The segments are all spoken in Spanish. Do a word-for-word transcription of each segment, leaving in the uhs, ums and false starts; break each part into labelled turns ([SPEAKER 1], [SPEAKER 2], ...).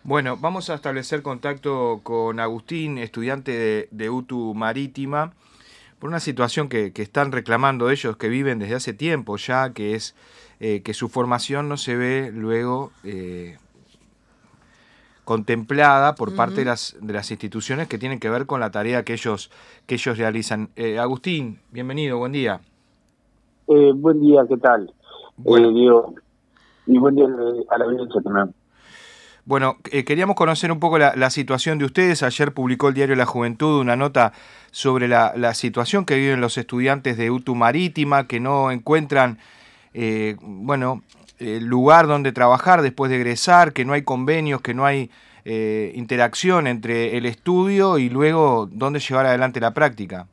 [SPEAKER 1] Bueno, vamos a establecer contacto con Agustín, estudiante de, de U T U Marítima, por una situación que, que están reclamando ellos, que viven desde hace tiempo ya, que es eh, que su formación no se ve luego eh, contemplada por parte de
[SPEAKER 2] Ujú.
[SPEAKER 1] las, de las instituciones que tienen que ver con la tarea que ellos, que ellos realizan. Eh, Agustín, bienvenido, buen día.
[SPEAKER 2] Eh, buen día, ¿qué tal?
[SPEAKER 1] Bueno,
[SPEAKER 2] Eh, Diego, y buen día eh, a la audiencia también.
[SPEAKER 1] Bueno, eh, queríamos conocer un poco la, la situación de ustedes. Ayer publicó el diario La Juventud una nota sobre la, la situación que viven los estudiantes de U T U Marítima, que no encuentran, eh, bueno, eh, lugar donde trabajar después de egresar, que no hay convenios, que no hay eh, interacción entre el estudio y luego dónde llevar adelante la práctica.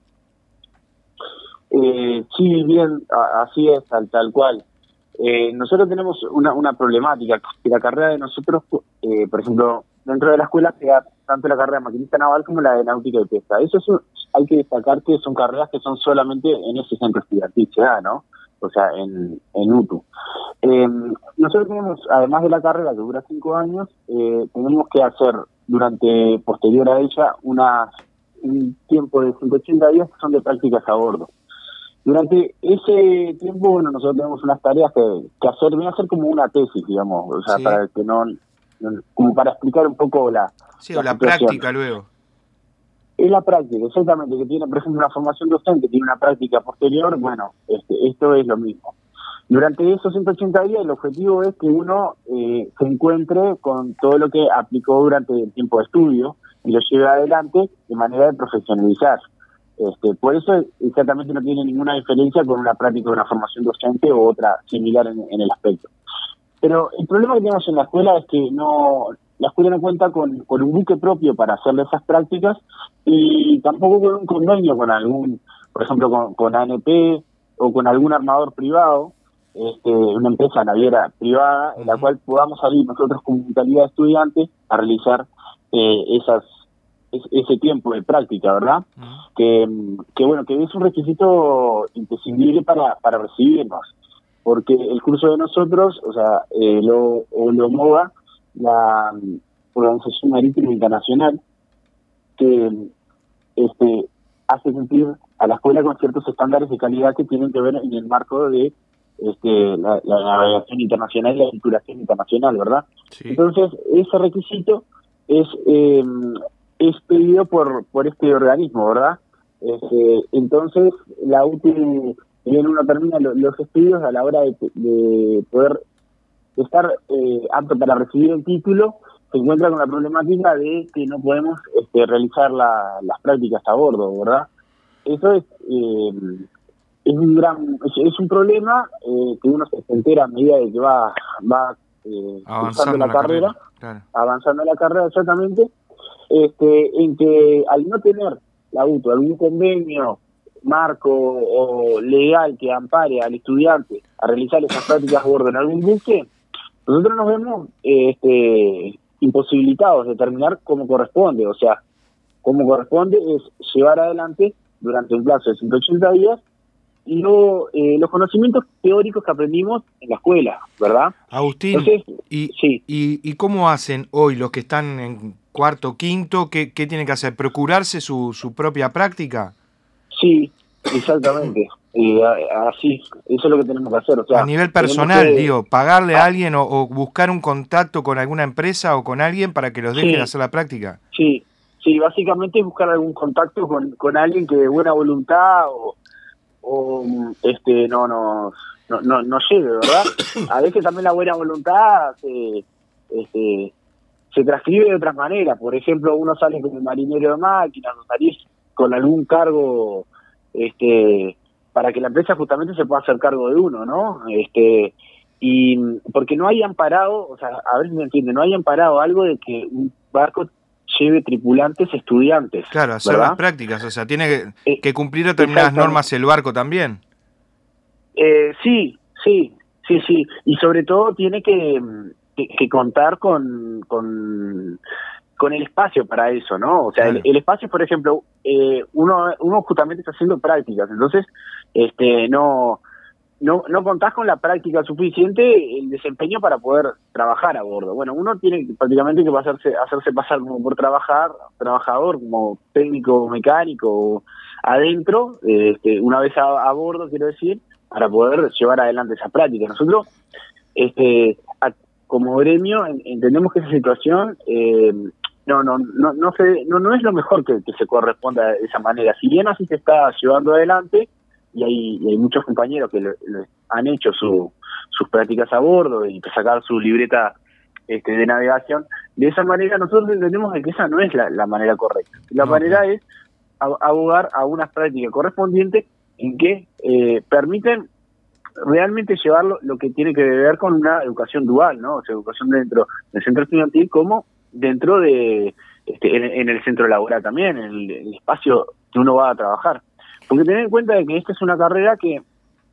[SPEAKER 2] Eh, sí, bien, a- así es, tal, tal cual. Eh, nosotros tenemos una, una problemática, que la carrera de nosotros, eh, por ejemplo, dentro de la escuela se da tanto la carrera de maquinista naval como la de náutica y pesca. Eso es un- hay que destacar que son carreras que son solamente en ese centro estudiantil, se da, ¿no? O sea, en, en U T U. Eh, nosotros tenemos, además de la carrera que dura cinco años, eh, tenemos que hacer durante, posterior a ella, una, un tiempo de ciento ochenta días que son de prácticas a bordo. Durante ese tiempo, bueno, nosotros tenemos unas tareas que, que hacer, viene a ser como una tesis, digamos, o sea,
[SPEAKER 1] Sí,
[SPEAKER 2] para que no, no- como para explicar un poco la,
[SPEAKER 1] sí, o
[SPEAKER 2] la
[SPEAKER 1] la
[SPEAKER 2] situación.
[SPEAKER 1] práctica luego.
[SPEAKER 2] Es la práctica, exactamente, que tiene, por ejemplo, una formación docente, tiene una práctica posterior, bueno, este, esto es lo mismo. Durante esos ciento ochenta días, el objetivo es que uno eh, se encuentre con todo lo que aplicó durante el tiempo de estudio y lo lleve adelante de manera de profesionalizar. Este, por eso exactamente no tiene ninguna diferencia con una práctica de una formación docente o otra similar en, en el aspecto. Pero el problema que tenemos en la escuela es que no, la escuela no cuenta con, con un buque propio para hacerle esas prácticas y tampoco con un convenio con algún, por ejemplo, con, con A N P o con algún armador privado, este, una empresa naviera privada, en la
[SPEAKER 1] Ujú.
[SPEAKER 2] cual podamos salir nosotros como calidad de estudiantes a realizar eh, esas es- ese tiempo de práctica, ¿verdad?
[SPEAKER 1] Ujú.
[SPEAKER 2] Que, que bueno, que es un requisito imprescindible para, para recibirnos, porque el curso de nosotros, o sea, eh, lo, o lo homologa la mm, Organización Marítima Internacional, que este hace cumplir a la escuela con ciertos estándares de calidad que tienen que ver en el marco de este, la, la navegación internacional y la vinculación internacional, ¿verdad?
[SPEAKER 1] Sí.
[SPEAKER 2] Entonces, ese requisito es eh, es pedido por por este organismo, ¿verdad? Este, entonces, la U T I, bien uno termina lo, los estudios a la hora de, de poder estar eh, apto para recibir el título, se encuentra con la problemática de que no podemos este, realizar la, las prácticas a bordo, ¿verdad? Eso es eh, es un gran es, es un problema eh, que uno se entera a medida de que va va eh, cursando
[SPEAKER 1] Avanzando
[SPEAKER 2] la
[SPEAKER 1] en la
[SPEAKER 2] carrera,
[SPEAKER 1] carrera, claro.
[SPEAKER 2] avanzando en la carrera exactamente, este, en que al no tener la U T U algún convenio marco o legal que ampare al estudiante a realizar esas prácticas a bordo en algún buque, nosotros nos vemos eh, este, imposibilitados de terminar como corresponde. O sea, como corresponde es llevar adelante durante un plazo de ciento ochenta días lo, eh, los conocimientos teóricos que aprendimos en la escuela, ¿verdad?
[SPEAKER 1] Agustín,
[SPEAKER 2] Entonces,
[SPEAKER 1] ¿y,
[SPEAKER 2] sí,
[SPEAKER 1] y, y cómo hacen hoy los que están en cuarto, quinto? ¿Qué, qué tienen que hacer? ¿Procurarse su, su propia práctica?
[SPEAKER 2] sí, exactamente. Eh, a- así, eso es lo que tenemos que hacer. O
[SPEAKER 1] A
[SPEAKER 2] sea,
[SPEAKER 1] nivel
[SPEAKER 2] tenemos
[SPEAKER 1] personal,
[SPEAKER 2] que...
[SPEAKER 1] digo, pagarle a
[SPEAKER 2] ah,
[SPEAKER 1] alguien o, o buscar un contacto con alguna empresa o con alguien para que los dejen
[SPEAKER 2] sí,
[SPEAKER 1] hacer la práctica.
[SPEAKER 2] sí, sí, básicamente es buscar algún contacto con, con alguien que de buena voluntad o o este no nos no, no, no llegue, ¿verdad? A veces también la buena voluntad se, este, se transcribe de otras maneras. Por ejemplo, uno sale como marinero de máquinas, o salís con algún cargo este para que la empresa justamente se pueda hacer cargo de uno, ¿no? Este y porque no hayan parado, o sea, a ver si me entiende, no hayan parado algo de que un barco lleve tripulantes estudiantes,
[SPEAKER 1] Claro, hacer las
[SPEAKER 2] ¿verdad?
[SPEAKER 1] prácticas, o sea, tiene que,
[SPEAKER 2] Eh,
[SPEAKER 1] que cumplir determinadas
[SPEAKER 2] exactamente.
[SPEAKER 1] normas el barco también.
[SPEAKER 2] Eh, sí, sí, sí, sí. Y sobre todo tiene que, que, que contar con, con, con el espacio para eso, ¿no? O sea, el,
[SPEAKER 1] Claro.
[SPEAKER 2] el espacio, por ejemplo, eh, uno, uno justamente está haciendo prácticas, entonces, este, no, no, no contás con la práctica suficiente, el desempeño para poder trabajar a bordo. Bueno, uno tiene prácticamente que pasarse, hacerse pasar como por trabajar, trabajador, como técnico mecánico adentro, este, una vez a, a bordo, quiero decir, para poder llevar adelante esa práctica. Nosotros, este, a, como gremio, en, entendemos que esa situación eh, no, no, no, no, se, no, no es lo mejor que, que se corresponda de esa manera. Si bien así se está llevando adelante, y hay, y hay muchos compañeros que lo, lo han hecho su, sus prácticas a bordo y sacar su libreta este, de navegación, de esa manera nosotros entendemos que esa no es la, la manera correcta. La no, manera no. es abogar a unas prácticas correspondientes en que eh, permiten realmente llevar lo, lo que tiene que ver con una educación dual, ¿no? O sea, educación dentro del centro estudiantil como dentro de, este, en, en el centro laboral también, en el, el espacio que uno va a trabajar. Porque tener en cuenta de que esta es una carrera que,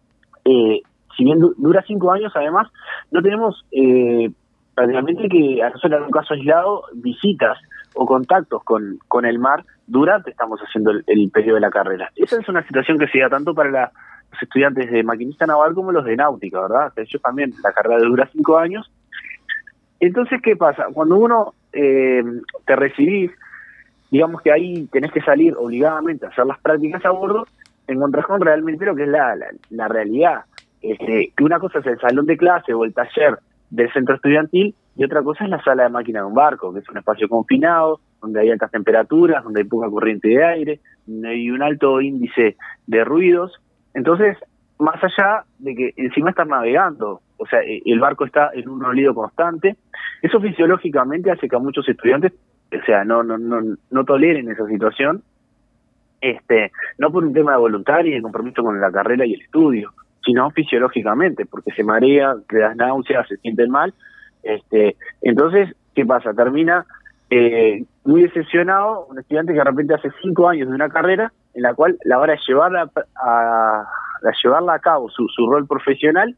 [SPEAKER 2] eh, si bien du dura cinco años, además, no tenemos eh, prácticamente que, a no ser en un caso aislado, visitas o contactos con, con el mar durante estamos haciendo el, el periodo de la carrera. Esa es una situación que se da tanto para la, los estudiantes de maquinista naval como los de náutica, ¿verdad? O sea, ellos también, la carrera dura cinco años. Entonces, ¿qué pasa? Cuando uno eh, te recibís, digamos que ahí tenés que salir obligadamente a hacer las prácticas a bordo, encontrás con realmente lo que es la, la, la realidad. Este, que una cosa es el salón de clase o el taller del centro estudiantil y otra cosa es la sala de máquina de un barco, que es un espacio confinado, donde hay altas temperaturas, donde hay poca corriente de aire, donde hay un alto índice de ruidos. Entonces, más allá de que encima estás navegando, o sea, el barco está en un rolido constante, eso fisiológicamente hace que a muchos estudiantes, o sea, no no no no toleren esa situación, este, no por un tema de voluntad y de compromiso con la carrera y el estudio, sino fisiológicamente, porque se marea, le das náuseas, se sienten mal, este, entonces, ¿qué pasa? Termina eh, muy decepcionado un estudiante que de repente hace cinco años de una carrera en la cual la hora de llevarla a, a llevarla a cabo su, su rol profesional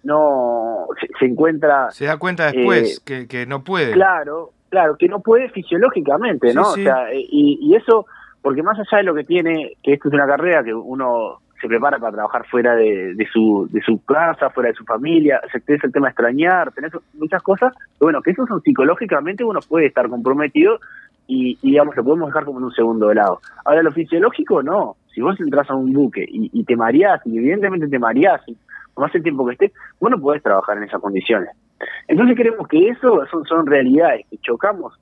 [SPEAKER 2] no se, se encuentra
[SPEAKER 1] se da cuenta después
[SPEAKER 2] eh,
[SPEAKER 1] que, que no puede
[SPEAKER 2] claro claro que no puede fisiológicamente, sí, no sí. O sea, y, y eso porque más allá de lo que tiene, que esto es una carrera que uno se prepara para trabajar fuera de, de su de su casa, fuera de su familia, tenés el tema de extrañar, tenés muchas cosas, pero bueno, que eso son psicológicamente uno puede estar comprometido y, y digamos, lo podemos dejar como en un segundo lado. Ahora, lo fisiológico no, si vos entras a un buque y, y te mareás, y evidentemente te mareás, y por más el tiempo que estés, vos no podés trabajar en esas condiciones. Entonces creemos que eso son, son realidades que chocamos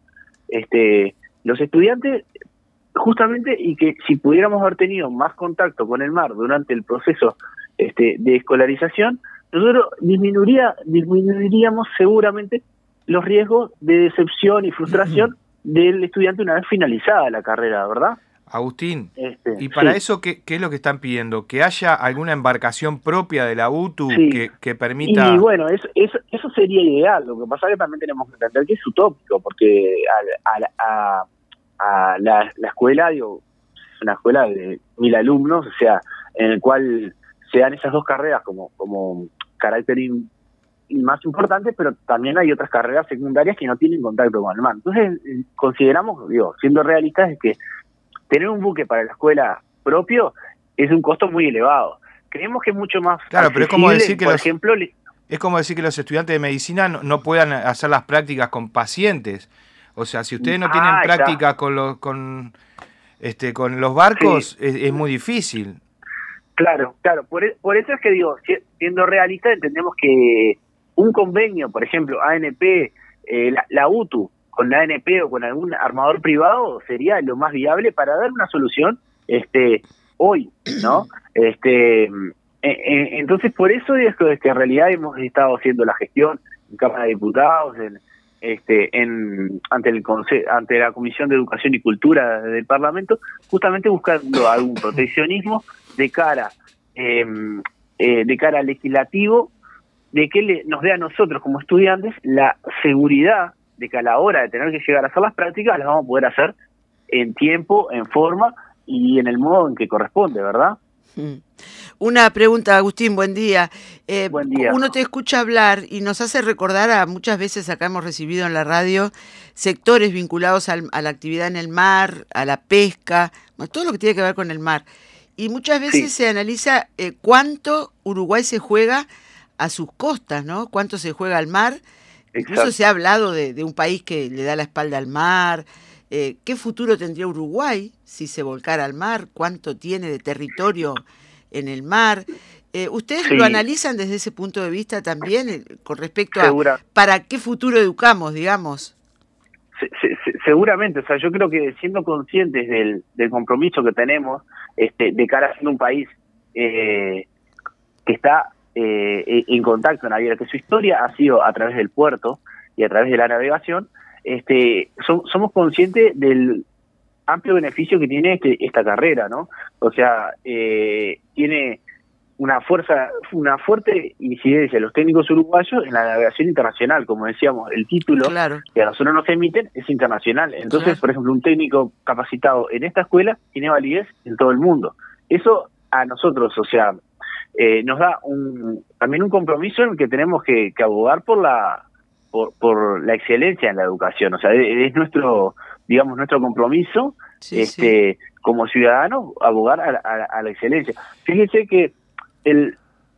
[SPEAKER 2] este los estudiantes justamente, y que si pudiéramos haber tenido más contacto con el mar durante el proceso este, de escolarización, nosotros disminuiría, disminuiríamos seguramente los riesgos de decepción y frustración del estudiante una vez finalizada la carrera, ¿verdad?
[SPEAKER 1] Agustín,
[SPEAKER 2] este,
[SPEAKER 1] y para
[SPEAKER 2] sí.
[SPEAKER 1] eso, ¿qué, ¿qué es lo que están pidiendo? ¿Que haya alguna embarcación propia de la U T U
[SPEAKER 2] sí.
[SPEAKER 1] que, que permita...?
[SPEAKER 2] Y bueno, eso, eso, eso sería ideal. Lo que pasa es que también tenemos que entender que es utópico, porque a, a, a, a la, la escuela, digo, es una escuela de mil alumnos, o sea, en el cual se dan esas dos carreras como, como carácter in, más importante, pero también hay otras carreras secundarias que no tienen contacto con el mar. Entonces, consideramos, digo, siendo realistas, es que tener un buque para la escuela propio es un costo muy elevado. Creemos que es mucho más
[SPEAKER 1] claro, pero es como decir que
[SPEAKER 2] por
[SPEAKER 1] los,
[SPEAKER 2] ejemplo,
[SPEAKER 1] es como decir que los estudiantes de medicina no, no puedan hacer las prácticas con pacientes. O sea, si ustedes no ah, tienen prácticas con los con este con los barcos, sí. es, es muy difícil.
[SPEAKER 2] Claro, claro. Por, por eso es que digo, siendo realistas, entendemos que un convenio, por ejemplo, A N P, eh, la, la U T U, con la A N P o con algún armador privado sería lo más viable para dar una solución este hoy, ¿no? Este eh, eh, entonces por eso es que, es que en realidad hemos estado haciendo la gestión en Cámara de Diputados, en este en ante el ante la Comisión de Educación y Cultura del Parlamento, justamente buscando algún proteccionismo de cara eh, eh, de cara al legislativo, de que le, nos dé a nosotros como estudiantes la seguridad de que a la hora de tener que llegar a hacer las prácticas las vamos a poder hacer en tiempo, en forma y en el modo en que corresponde, ¿verdad?
[SPEAKER 3] Una pregunta, Agustín, buen día. Eh,
[SPEAKER 2] buen día.
[SPEAKER 3] Uno te escucha hablar y nos hace recordar a muchas veces acá hemos recibido en la radio sectores vinculados al, a la actividad en el mar, a la pesca, todo lo que tiene que ver con el mar. Y muchas veces
[SPEAKER 2] Sí.
[SPEAKER 3] se analiza eh, cuánto Uruguay se juega a sus costas, ¿no? Cuánto se juega al mar. Incluso
[SPEAKER 2] Exacto.
[SPEAKER 3] se ha hablado de, de un país que le da la espalda al mar. Eh, ¿Qué futuro tendría Uruguay si se volcara al mar? ¿Cuánto tiene de territorio en el mar? Eh, ¿Ustedes lo
[SPEAKER 2] Sí,
[SPEAKER 3] analizan desde ese punto de vista también, eh, con respecto a
[SPEAKER 2] segura,
[SPEAKER 3] para qué futuro educamos, digamos?
[SPEAKER 2] se- se- se- seguramente. O sea, yo creo que siendo conscientes del, del compromiso que tenemos este, de cara a ser un país eh, que está eh, en contacto naviero, que su historia ha sido a través del puerto y a través de la navegación, este, so- somos conscientes del amplio beneficio que tiene este, esta carrera, ¿no? O sea, eh, tiene una fuerza, una fuerte incidencia de los técnicos uruguayos en la navegación internacional. Como decíamos, el título
[SPEAKER 3] Claro,
[SPEAKER 2] que a nosotros nos emiten es internacional. Entonces,
[SPEAKER 3] claro.
[SPEAKER 2] por ejemplo, un técnico capacitado en esta escuela tiene validez en todo el mundo. Eso a nosotros, o sea, eh, nos da un, también un compromiso en el que tenemos que, que abogar por la por, por la excelencia en la educación. O sea, es, es nuestro, digamos, nuestro compromiso
[SPEAKER 3] Sí, sí.
[SPEAKER 2] este como ciudadanos, abogar a, a, a la excelencia. Fíjense que el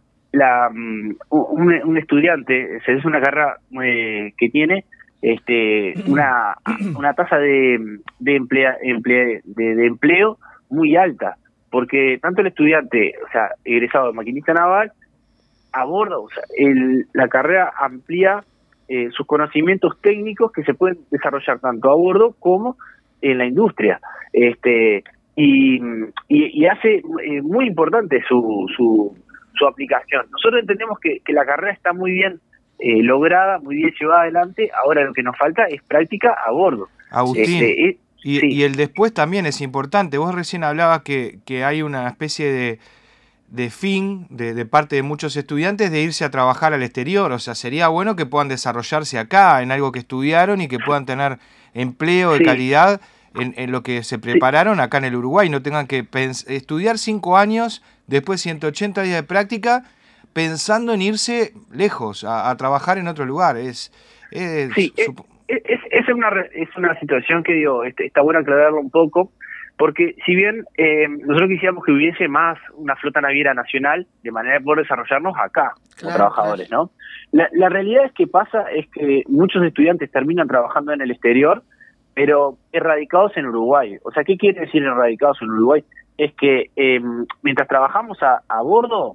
[SPEAKER 2] la um, un, un estudiante se es una carrera eh, que tiene este una una tasa de de emplea, emplea, de, de empleo muy alta, porque tanto el estudiante, o sea, egresado de maquinista naval, aborda, o sea, el, la carrera amplía eh, sus conocimientos técnicos que se pueden desarrollar tanto a bordo como en la industria. Este y, y, y hace eh, muy importante su, su, su aplicación. Nosotros entendemos que, que la carrera está muy bien eh, lograda, muy bien llevada adelante. Ahora lo que nos falta es práctica a bordo.
[SPEAKER 1] Agustín,
[SPEAKER 2] Este, eh,
[SPEAKER 1] y,
[SPEAKER 2] sí,
[SPEAKER 1] y el después también es importante. Vos recién hablabas que, que hay una especie de, de fin de, de parte de muchos estudiantes de irse a trabajar al exterior. O sea, sería bueno que puedan desarrollarse acá en algo que estudiaron y que puedan tener empleo de
[SPEAKER 2] sí,
[SPEAKER 1] calidad en, en lo que se
[SPEAKER 2] sí.
[SPEAKER 1] prepararon acá en el Uruguay. No tengan que pens- estudiar cinco años, después ciento ochenta días de práctica, pensando en irse lejos, a, a trabajar en otro lugar. Es, es,
[SPEAKER 2] Sí, es,
[SPEAKER 1] sup-
[SPEAKER 2] es, es una re- es una situación que digo, este, está bueno aclararlo un poco, porque si bien eh, nosotros quisiéramos que hubiese más una flota naviera nacional, de manera de poder desarrollarnos acá como
[SPEAKER 3] Claro,
[SPEAKER 2] trabajadores, ¿no? La, la realidad es que pasa es que muchos estudiantes terminan trabajando en el exterior, pero erradicados en Uruguay. O sea, ¿qué quiere decir erradicados en Uruguay? Es que eh, mientras trabajamos a, a bordo,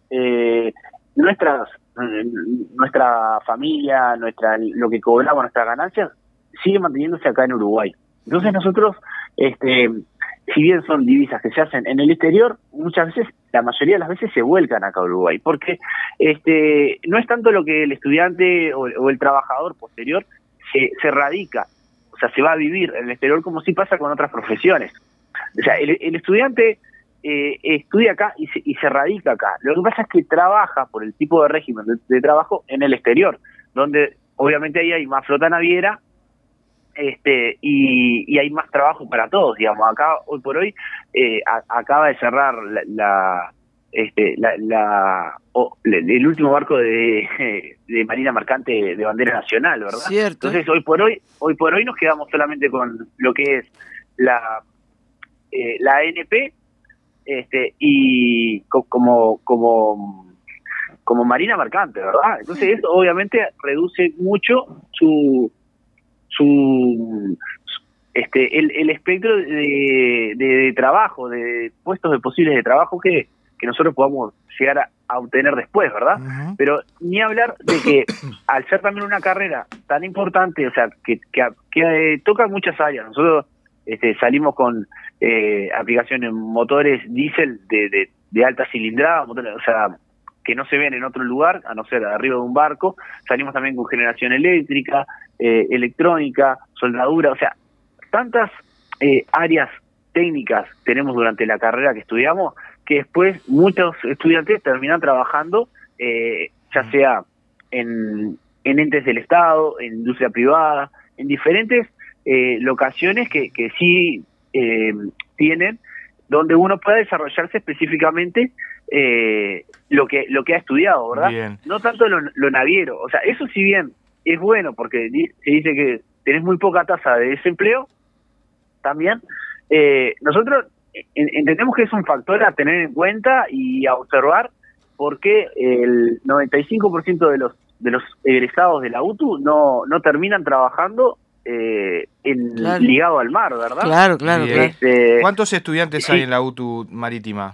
[SPEAKER 2] eh, nuestras nuestra familia, nuestra lo que cobramos, nuestras ganancias, sigue manteniéndose acá en Uruguay. Entonces nosotros, este, si bien son divisas que se hacen en el exterior, muchas veces, la mayoría de las veces se vuelcan acá a Uruguay, porque este, no es tanto lo que el estudiante o, o el trabajador posterior se, se radica, o sea, se va a vivir en el exterior como sí pasa con otras profesiones. O sea, el, el estudiante eh, estudia acá y se, y se radica acá. Lo que pasa es que trabaja por el tipo de régimen de, de trabajo en el exterior, donde obviamente ahí hay más flota naviera este y, y hay más trabajo para todos, digamos. Acá, hoy por hoy, eh, a, acaba de cerrar la... la este la, la oh, el último barco de, de marina mercante de bandera nacional, ¿verdad?
[SPEAKER 3] cierto.
[SPEAKER 2] Entonces hoy por hoy hoy por hoy nos quedamos solamente con lo que es la eh, la A N P este y co como como como marina mercante, ¿verdad? Entonces eso obviamente reduce mucho su su este el, el espectro de, de, de trabajo, de puestos de posibles de trabajo que, que nosotros podamos llegar a, a obtener después, ¿verdad?
[SPEAKER 1] uh-huh.
[SPEAKER 2] Pero ni hablar de que al ser también una carrera tan importante, o sea, que, que, que eh, toca muchas áreas. Nosotros este, salimos con eh, aplicaciones motores diésel de, de, de alta cilindrada, motores, o sea, que no se ven en otro lugar, a no ser arriba de un barco. Salimos también con generación eléctrica, eh, electrónica, soldadura, o sea, tantas eh, áreas técnicas tenemos durante la carrera que estudiamos, que después muchos estudiantes terminan trabajando, eh, ya sea en, en entes del Estado, en industria privada, en diferentes eh, locaciones que, que sí eh, tienen, donde uno pueda desarrollarse específicamente eh, lo que lo que ha estudiado, ¿verdad?
[SPEAKER 1] Bien.
[SPEAKER 2] No tanto lo, lo naviero. O sea, eso si bien es bueno, porque di, se dice que tenés muy poca tasa de desempleo, también eh, nosotros en- entendemos que es un factor a tener en cuenta y a observar, porque el noventa y cinco por ciento de los de los egresados de la U T U no, no terminan trabajando eh, en,
[SPEAKER 3] Claro,
[SPEAKER 2] ligado al mar, ¿verdad?
[SPEAKER 3] claro, claro,
[SPEAKER 1] Bien.
[SPEAKER 3] claro.
[SPEAKER 2] Este,
[SPEAKER 1] ¿Cuántos estudiantes
[SPEAKER 2] sí,
[SPEAKER 1] hay en la U T U Marítima?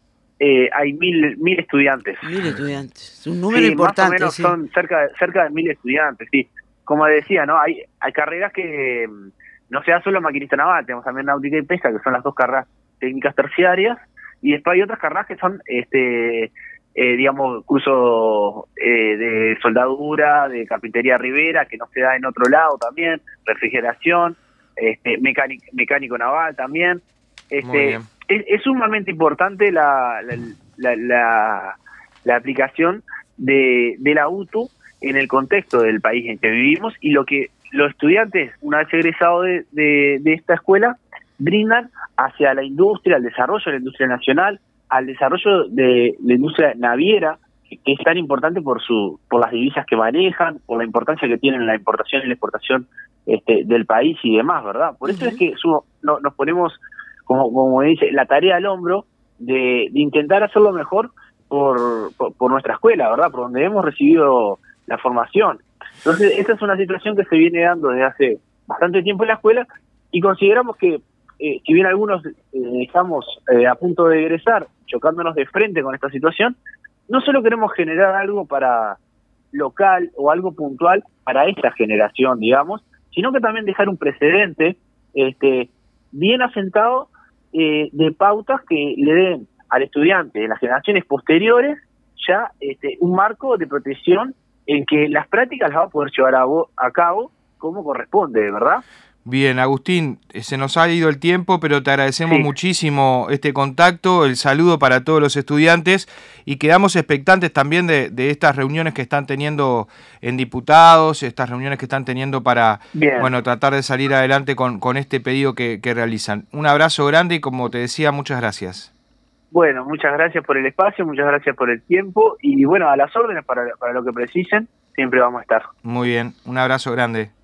[SPEAKER 2] eh, hay mil, mil estudiantes.
[SPEAKER 3] Mil estudiantes. Un número
[SPEAKER 2] Sí,
[SPEAKER 3] importante,
[SPEAKER 2] más o menos
[SPEAKER 3] sí.
[SPEAKER 2] son cerca, de- cerca de mil estudiantes, sí. Como decía, ¿no? Hay, hay carreras que mm, no se da solo maquinista naval, tenemos también náutica y pesca, que son las dos carreras técnicas terciarias, y después hay otras carreras que son, este, eh, digamos, cursos eh, de soldadura, de carpintería ribera, que no se da en otro lado también, refrigeración, este, mecánico, mecánico naval también.
[SPEAKER 1] Muy
[SPEAKER 2] Este,
[SPEAKER 1] bien.
[SPEAKER 2] es, es sumamente importante la, la, la, la- la aplicación de, de la U T U en el contexto del país en que vivimos, y lo que los estudiantes, una vez egresados de, de, de esta escuela, brindan hacia la industria, al desarrollo de la industria nacional, al desarrollo de la industria naviera, que, que es tan importante por su por las divisas que manejan, por la importancia que tienen en la importación y la exportación este, del país y demás, ¿verdad? Por eso
[SPEAKER 3] Ujú.
[SPEAKER 2] es que su- no, nos ponemos, como, como dice, la tarea al hombro de, de intentar hacerlo mejor por, por, por nuestra escuela, ¿verdad? Por donde hemos recibido la formación. Entonces, esta es una situación que se viene dando desde hace bastante tiempo en la escuela, y consideramos que, eh, si bien algunos eh, estamos eh, a punto de egresar, chocándonos de frente con esta situación, no solo queremos generar algo para local o algo puntual para esta generación, digamos, sino que también dejar un precedente este, bien asentado eh, de pautas que le den al estudiante en las generaciones posteriores ya este, un marco de protección en que las prácticas las va a poder llevar a, vo- a cabo como corresponde, ¿verdad?
[SPEAKER 1] Bien, Agustín, eh, se nos ha ido el tiempo, pero te agradecemos
[SPEAKER 2] Sí.
[SPEAKER 1] muchísimo este contacto, el saludo para todos los estudiantes, y quedamos expectantes también de, de estas reuniones que están teniendo en diputados, estas reuniones que están teniendo para,
[SPEAKER 2] Bien.
[SPEAKER 1] bueno, tratar de salir adelante con, con este pedido que, que realizan. Un abrazo grande y, como te decía, muchas gracias.
[SPEAKER 2] Bueno, muchas gracias por el espacio, muchas gracias por el tiempo, y bueno, a las órdenes para, para lo que precisen, siempre vamos a estar.
[SPEAKER 1] Muy bien, un abrazo grande.